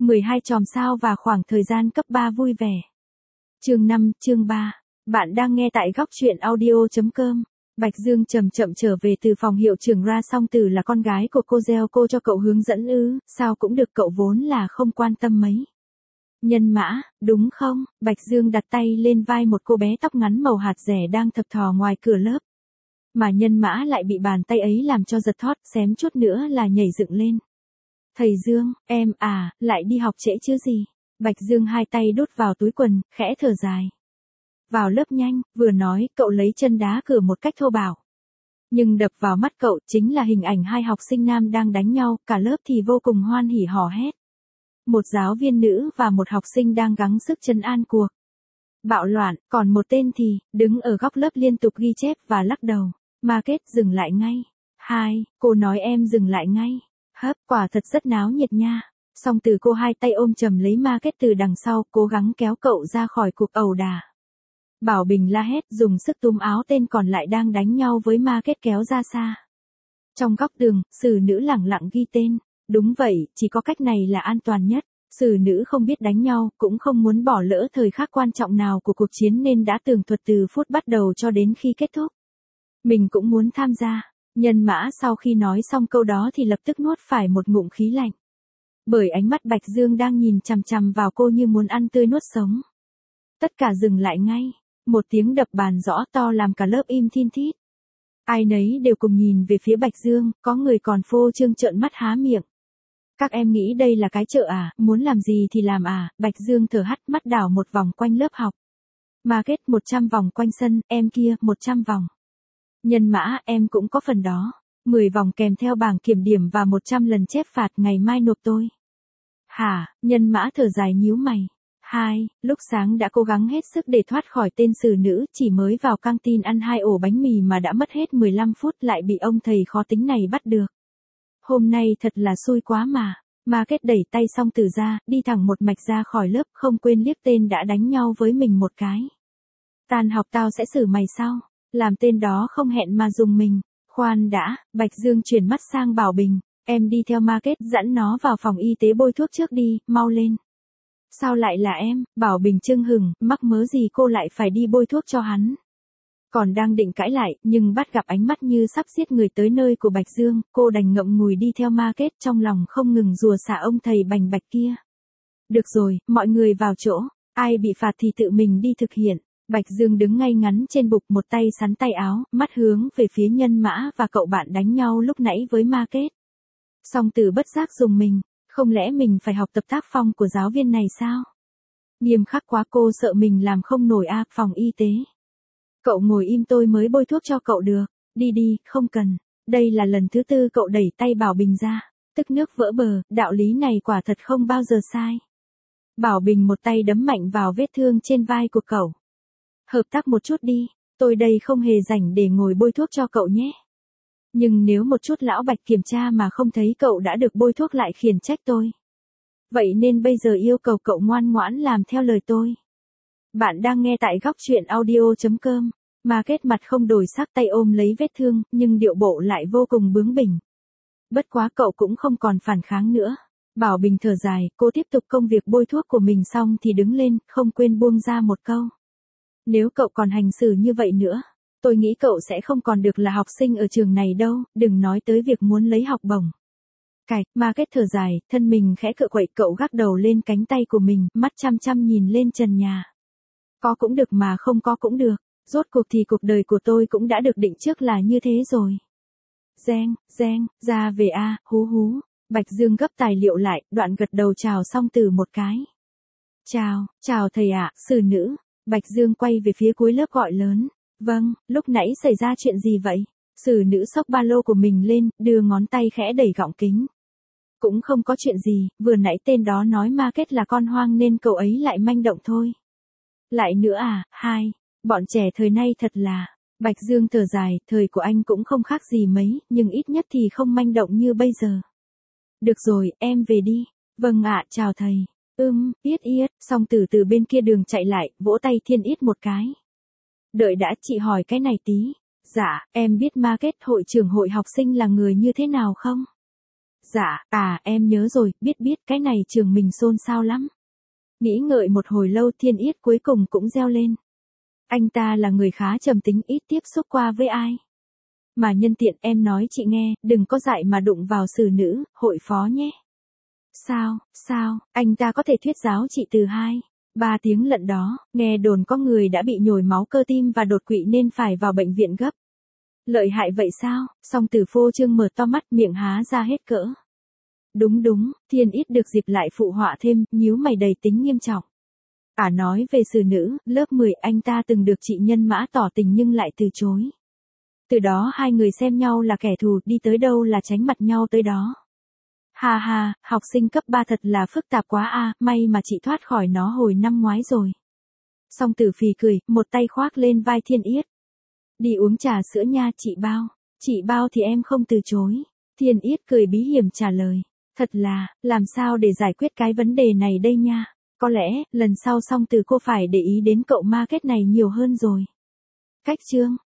12 chòm sao và khoảng thời gian cấp 3 vui vẻ. Chương 5, chương 3. Bạn đang nghe tại góc truyện audio.com. Bạch Dương chậm chậm trở về từ phòng hiệu trưởng ra. Song Tử là con gái của cô gieo cô cho cậu hướng dẫn ư? Sao cũng được, cậu vốn là không quan tâm mấy. Nhân Mã, đúng không? Bạch Dương đặt tay lên vai một cô bé tóc ngắn màu hạt rẻ đang thập thò ngoài cửa lớp. Mà Nhân Mã lại bị bàn tay ấy làm cho giật thót, xém chút nữa là nhảy dựng lên. Thầy Dương, em à, lại đi học trễ chứ gì? Bạch Dương hai tay đút vào túi quần, khẽ thở dài. Vào lớp nhanh, vừa nói, cậu lấy chân đá cửa một cách thô bạo. Nhưng đập vào mắt cậu chính là hình ảnh hai học sinh nam đang đánh nhau, cả lớp thì vô cùng hoan hỉ hò hét. Một giáo viên nữ và một học sinh đang gắng sức trấn an cuộc bạo loạn, còn một tên thì đứng ở góc lớp liên tục ghi chép và lắc đầu. Market, dừng lại ngay. Cô nói em dừng lại ngay. Hấp, quả thật rất náo nhiệt nha. Song Tử cô hai tay ôm chầm lấy Market từ đằng sau, cố gắng kéo cậu ra khỏi cuộc ẩu đả. Bảo Bình la hét, dùng sức túm áo tên còn lại đang đánh nhau với Market kéo ra xa. Trong góc tường, xử nữ lẳng lặng ghi tên. Đúng vậy, chỉ có cách này là an toàn nhất. Xử nữ không biết đánh nhau, cũng không muốn bỏ lỡ thời khắc quan trọng nào của cuộc chiến nên đã tường thuật từ phút bắt đầu cho đến khi kết thúc. Mình cũng muốn tham gia. Nhân Mã sau khi nói xong câu đó thì lập tức nuốt phải một ngụm khí lạnh. Bởi ánh mắt Bạch Dương đang nhìn chằm chằm vào cô như muốn ăn tươi nuốt sống. Tất cả dừng lại ngay. Một tiếng đập bàn rõ to làm cả lớp im thin thít. Ai nấy đều cùng nhìn về phía Bạch Dương, có người còn phô trương trợn mắt há miệng. Các em nghĩ đây là cái chợ à, muốn làm gì thì làm à? Bạch Dương thở hắt, mắt đảo một vòng quanh lớp học. Market 100 vòng quanh sân, em kia 100 vòng. Nhân Mã, em cũng có phần đó. 10 vòng kèm theo bảng kiểm điểm và 100 lần chép phạt, ngày mai nộp tôi. Hả? Nhân Mã thở dài nhíu mày. Lúc sáng đã cố gắng hết sức để thoát khỏi tên xử nữ, chỉ mới vào căng tin ăn 2 ổ bánh mì mà đã mất hết 15 phút lại bị ông thầy khó tính này bắt được. Hôm nay thật là xui quá mà. Market đẩy tay Song Tử ra, đi thẳng một mạch ra khỏi lớp, không quên liếc tên đã đánh nhau với mình một cái. Tan học tao sẽ xử mày sau. Làm tên đó không hẹn mà dùng mình. Khoan đã, Bạch Dương chuyển mắt sang Bảo Bình. Em đi theo Market, dẫn nó vào phòng y tế bôi thuốc trước đi, mau lên. Sao lại là em? Bảo Bình chưng hửng, mắc mớ gì cô lại phải đi bôi thuốc cho hắn. Còn đang định cãi lại, nhưng bắt gặp ánh mắt như sắp giết người tới nơi của Bạch Dương, cô đành ngậm ngùi đi theo Market, trong lòng không ngừng rủa xả ông thầy bành bạch kia. Được rồi, mọi người vào chỗ, ai bị phạt thì tự mình đi thực hiện. Bạch Dương đứng ngay ngắn trên bục, một tay xắn tay áo, mắt hướng về phía Nhân Mã và cậu bạn đánh nhau lúc nãy với Market. Song Tử bất giác dùng mình, không lẽ mình phải học tập tác phong của giáo viên này sao? Nghiêm khắc quá, cô sợ mình làm không nổi à? Phòng y tế. Cậu ngồi im, tôi mới bôi thuốc cho cậu được. Đi đi, không cần. Đây là lần thứ 4 cậu đẩy tay Bảo Bình ra. Tức nước vỡ bờ, đạo lý này quả thật không bao giờ sai. Bảo Bình một tay đấm mạnh vào vết thương trên vai của cậu. Hợp tác một chút đi, tôi đây không hề rảnh để ngồi bôi thuốc cho cậu nhé. Nhưng nếu một chút lão Bạch kiểm tra mà không thấy cậu đã được bôi thuốc lại khiển trách tôi. Vậy nên bây giờ yêu cầu cậu ngoan ngoãn làm theo lời tôi. Bạn đang nghe tại góc truyện audio.com. Market mặt không đổi sắc, tay ôm lấy vết thương, nhưng điệu bộ lại vô cùng bướng bỉnh. Bất quá cậu cũng không còn phản kháng nữa. Bảo Bình thở dài, cô tiếp tục công việc bôi thuốc của mình xong thì đứng lên, không quên buông ra một câu. Nếu cậu còn hành xử như vậy nữa, tôi nghĩ cậu sẽ không còn được là học sinh ở trường này đâu, đừng nói tới việc muốn lấy học bổng. Cạch, Market thở dài, thân mình khẽ cựa quậy, cậu gác đầu lên cánh tay của mình, mắt chăm chăm nhìn lên trần nhà. Có cũng được mà không có cũng được, rốt cuộc thì cuộc đời của tôi cũng đã được định trước là như thế rồi. Reng, ra về a, hú hú. Bạch Dương gấp tài liệu lại, đoạn gật đầu chào Song Tử một cái. Chào thầy ạ, xử nữ. Bạch Dương quay về phía cuối lớp gọi lớn. Vâng, lúc nãy xảy ra chuyện gì vậy? Xử nữ xốc ba lô của mình lên, đưa ngón tay khẽ đẩy gọng kính. Cũng không có chuyện gì, vừa nãy tên đó nói Market là con hoang nên cậu ấy lại manh động thôi. Lại nữa à? Bọn trẻ thời nay thật là. Bạch Dương thở dài, thời của anh cũng không khác gì mấy, nhưng ít nhất thì không manh động như bây giờ. Được rồi, em về đi. Vâng ạ, chào thầy. Yết. Song Tử từ bên kia đường chạy lại, vỗ tay Thiên Yết một cái. Đợi đã, chị hỏi cái này tí. Dạ, em biết Market hội trưởng hội học sinh là người như thế nào không? Dạ, em nhớ rồi, biết cái này trường mình xôn xao lắm. Nghĩ ngợi một hồi lâu Thiên Yết cuối cùng cũng reo lên. Anh ta là người khá trầm tính ít tiếp xúc qua với ai. Mà nhân tiện em nói chị nghe, đừng có dại mà đụng vào xử nữ, hội phó nhé. Sao, anh ta có thể thuyết giáo chị từ 2-3 tiếng lận đó, nghe đồn có người đã bị nhồi máu cơ tim và đột quỵ nên phải vào bệnh viện gấp. Lợi hại vậy sao? Song Tử phô trương mở to mắt miệng há ra hết cỡ. Đúng, Thiên Yết được dịp lại phụ họa thêm, nhíu mày đầy tính nghiêm trọng. Nói về xử nữ, lớp 10 anh ta từng được chị Nhân Mã tỏ tình nhưng lại từ chối. Từ đó hai người xem nhau là kẻ thù, đi tới đâu là tránh mặt nhau tới đó. Ha, học sinh cấp 3 thật là phức tạp quá may mà chị thoát khỏi nó hồi năm ngoái rồi. Song Tử phì cười, một tay khoác lên vai Thiên Yết. Đi uống trà sữa nha chị bao thì em không từ chối. Thiên Yết cười bí hiểm trả lời. Thật là, làm sao để giải quyết cái vấn đề này đây nha. Có lẽ, lần sau Song Tử cô phải để ý đến cậu market này nhiều hơn rồi. Cách chương